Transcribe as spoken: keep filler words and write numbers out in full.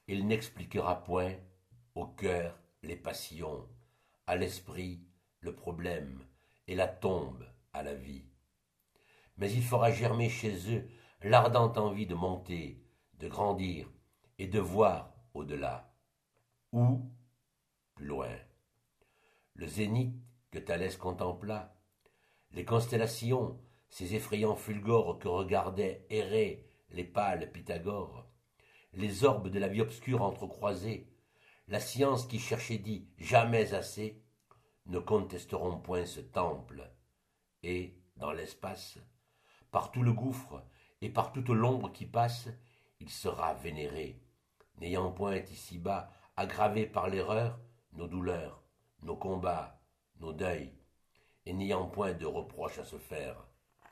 Il n'expliquera point au cœur les passions, à l'esprit le problème, et la tombe à la vie. Mais il fera germer chez eux l'ardente envie de monter, de grandir et de voir au-delà. Ou, plus loin, le zénith que Thalès contempla, les constellations, ces effrayants fulgores que regardaient errer les pâles Pythagore, les orbes de la vie obscure entrecroisés, la science qui cherchait dit jamais assez, ne contesteront point ce temple, et, dans l'espace, par tout le gouffre et par toute l'ombre qui passe, il sera vénéré, n'ayant point ici-bas aggravé par l'erreur nos douleurs, nos combats, nos deuils, et n'ayant point de reproches à se faire.